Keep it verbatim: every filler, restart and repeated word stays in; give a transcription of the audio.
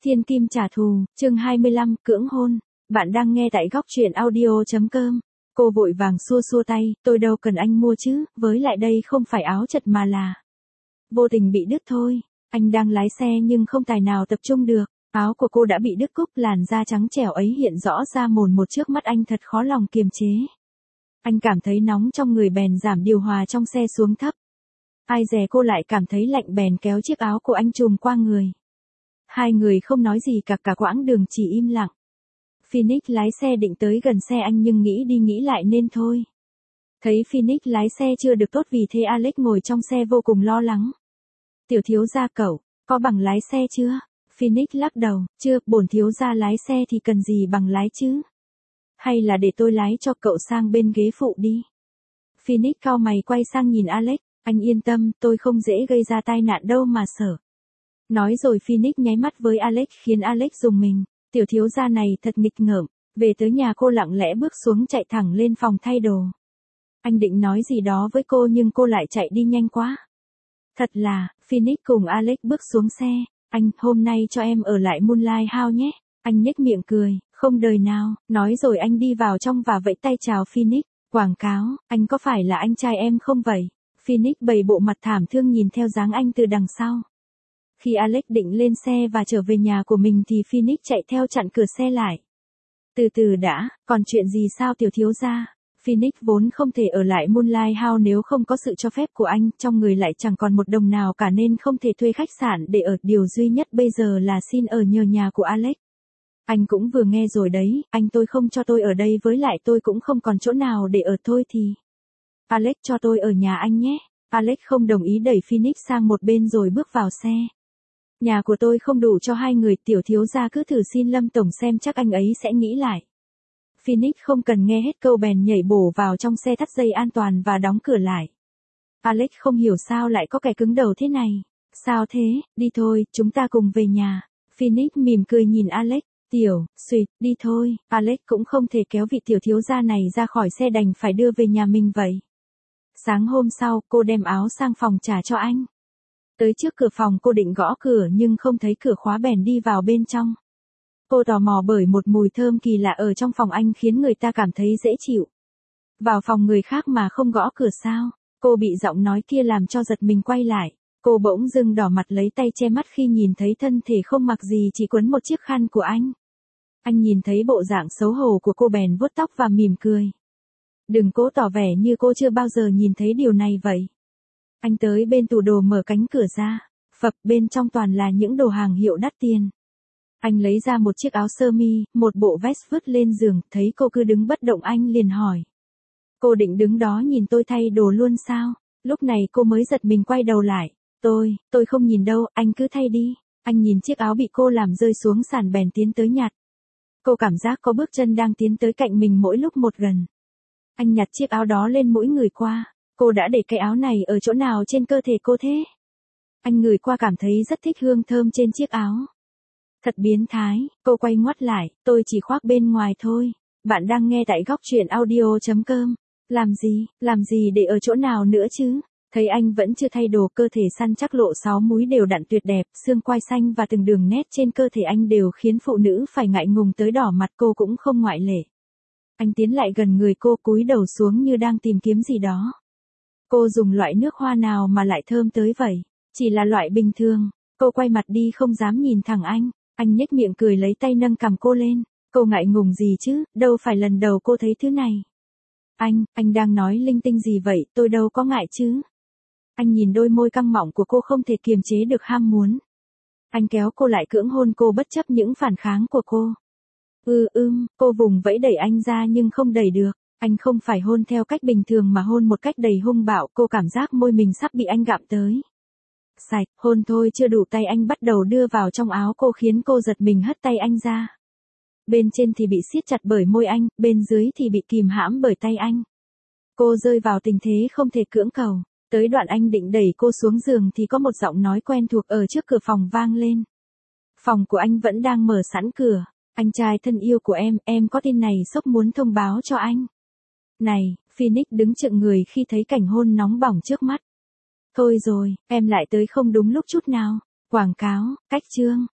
Thiên kim trả thù, chương hai mươi lăm, cưỡng hôn. Bạn đang nghe tại góc truyện audio.com. Cô vội vàng xua xua tay, tôi đâu cần anh mua chứ, với lại đây không phải áo chật mà là vô tình bị đứt thôi. Anh đang lái xe nhưng không tài nào tập trung được. Áo của cô đã bị đứt cúc, làn da trắng trẻo ấy hiện rõ ra mồn một trước mắt anh, thật khó lòng kiềm chế. Anh cảm thấy nóng trong người bèn giảm điều hòa trong xe xuống thấp. Ai dè cô lại cảm thấy lạnh bèn kéo chiếc áo của anh trùm qua người. Hai người không nói gì cả, cả quãng đường chỉ im lặng. Phoenix lái xe định tới gần xe anh nhưng nghĩ đi nghĩ lại nên thôi. Thấy Phoenix lái xe chưa được tốt vì thế Alex ngồi trong xe vô cùng lo lắng. Tiểu thiếu gia cậu, có bằng lái xe chưa? Phoenix lắc đầu, chưa, bổn thiếu gia lái xe thì cần gì bằng lái chứ? Hay là để tôi lái cho cậu sang bên ghế phụ đi. Phoenix cau mày quay sang nhìn Alex, anh yên tâm, tôi không dễ gây ra tai nạn đâu mà sợ. Nói rồi Phoenix nháy mắt với Alex khiến Alex rùng mình. Tiểu thiếu gia này thật nghịch ngợm. Về tới nhà cô lặng lẽ bước xuống chạy thẳng lên phòng thay đồ. Anh định nói gì đó với cô nhưng cô lại chạy đi nhanh quá. Thật là, Phoenix cùng Alex bước xuống xe. Anh, hôm nay cho em ở lại Moonlight House nhé. Anh nhếch miệng cười, không đời nào. Nói rồi anh đi vào trong và vẫy tay chào Phoenix. Quảng cáo, anh có phải là anh trai em không vậy? Phoenix bày bộ mặt thảm thương nhìn theo dáng anh từ đằng sau. Khi Alex định lên xe và trở về nhà của mình thì Phoenix chạy theo chặn cửa xe lại. Từ từ đã, còn chuyện gì sao tiểu thiếu gia? Phoenix vốn không thể ở lại Moonlight House nếu không có sự cho phép của anh, trong người lại chẳng còn một đồng nào cả nên không thể thuê khách sạn để ở, điều duy nhất bây giờ là xin ở nhờ nhà của Alex. Anh cũng vừa nghe rồi đấy, anh tôi không cho tôi ở đây với lại tôi cũng không còn chỗ nào để ở thôi thì. Alex cho tôi ở nhà anh nhé. Alex không đồng ý đẩy Phoenix sang một bên rồi bước vào xe. Nhà của tôi không đủ cho hai người, tiểu thiếu gia cứ thử xin Lâm Tổng xem chắc anh ấy sẽ nghĩ lại. Phoenix không cần nghe hết câu bèn nhảy bổ vào trong xe, thắt dây an toàn và đóng cửa lại. Alex không hiểu sao lại có kẻ cứng đầu thế này. Sao thế, đi thôi, chúng ta cùng về nhà. Phoenix mỉm cười nhìn Alex, tiểu, suýt, đi thôi. Alex cũng không thể kéo vị tiểu thiếu gia này ra khỏi xe, đành phải đưa về nhà mình vậy. Sáng hôm sau, cô đem áo sang phòng trả cho anh. Tới trước cửa phòng cô định gõ cửa nhưng không thấy cửa khóa bèn đi vào bên trong. Cô tò mò bởi một mùi thơm kỳ lạ ở trong phòng anh khiến người ta cảm thấy dễ chịu. Vào phòng người khác mà không gõ cửa sao? Cô bị giọng nói kia làm cho giật mình quay lại. Cô bỗng dưng đỏ mặt lấy tay che mắt khi nhìn thấy thân thể không mặc gì chỉ quấn một chiếc khăn của anh. Anh nhìn thấy bộ dạng xấu hổ của cô bèn vuốt tóc và mỉm cười. Đừng cố tỏ vẻ như cô chưa bao giờ nhìn thấy điều này vậy. Anh tới bên tủ đồ mở cánh cửa ra, phập bên trong toàn là những đồ hàng hiệu đắt tiền. Anh lấy ra một chiếc áo sơ mi, một bộ vest vứt lên giường, thấy cô cứ đứng bất động anh liền hỏi. Cô định đứng đó nhìn tôi thay đồ luôn sao? Lúc này cô mới giật mình quay đầu lại. Tôi, tôi không nhìn đâu, anh cứ thay đi. Anh nhìn chiếc áo bị cô làm rơi xuống sàn bèn tiến tới nhặt. Cô cảm giác có bước chân đang tiến tới cạnh mình mỗi lúc một gần. Anh nhặt chiếc áo đó lên mỗi người qua. Cô đã để cái áo này ở chỗ nào trên cơ thể cô thế? Anh ngửi qua cảm thấy rất thích hương thơm trên chiếc áo. Thật biến thái, cô quay ngoắt lại, tôi chỉ khoác bên ngoài thôi. Bạn đang nghe tại góc truyện audio.com. Làm gì, làm gì để ở chỗ nào nữa chứ? Thấy anh vẫn chưa thay đồ, cơ thể săn chắc lộ sáu múi đều đặn tuyệt đẹp, xương quai xanh và từng đường nét trên cơ thể anh đều khiến phụ nữ phải ngại ngùng tới đỏ mặt, cô cũng không ngoại lệ. Anh tiến lại gần người cô, cúi đầu xuống như đang tìm kiếm gì đó. Cô dùng loại nước hoa nào mà lại thơm tới vậy? Chỉ là loại bình thường. Cô quay mặt đi không dám nhìn thẳng anh. Anh nhếch miệng cười lấy tay nâng cằm cô lên. Cô ngại ngùng gì chứ, đâu phải lần đầu cô thấy thứ này. Anh, anh đang nói linh tinh gì vậy, tôi đâu có ngại chứ. Anh nhìn đôi môi căng mọng của cô không thể kiềm chế được ham muốn. Anh kéo cô lại cưỡng hôn cô bất chấp những phản kháng của cô. Ừ ưm, cô vùng vẫy đẩy anh ra nhưng không đẩy được. Anh không phải hôn theo cách bình thường mà hôn một cách đầy hung bạo, cô cảm giác môi mình sắp bị anh gặm tới. Sạch, hôn thôi chưa đủ, tay anh bắt đầu đưa vào trong áo cô khiến cô giật mình hất tay anh ra. Bên trên thì bị siết chặt bởi môi anh, bên dưới thì bị kìm hãm bởi tay anh. Cô rơi vào tình thế không thể cưỡng cầu. Tới đoạn anh định đẩy cô xuống giường thì có một giọng nói quen thuộc ở trước cửa phòng vang lên. Phòng của anh vẫn đang mở sẵn cửa. Anh trai thân yêu của em, em có tin này sốc muốn thông báo cho anh. Này, Phoenix đứng chựng người khi thấy cảnh hôn nóng bỏng trước mắt. Thôi rồi, em lại tới không đúng lúc chút nào. Quảng cáo, cách chương.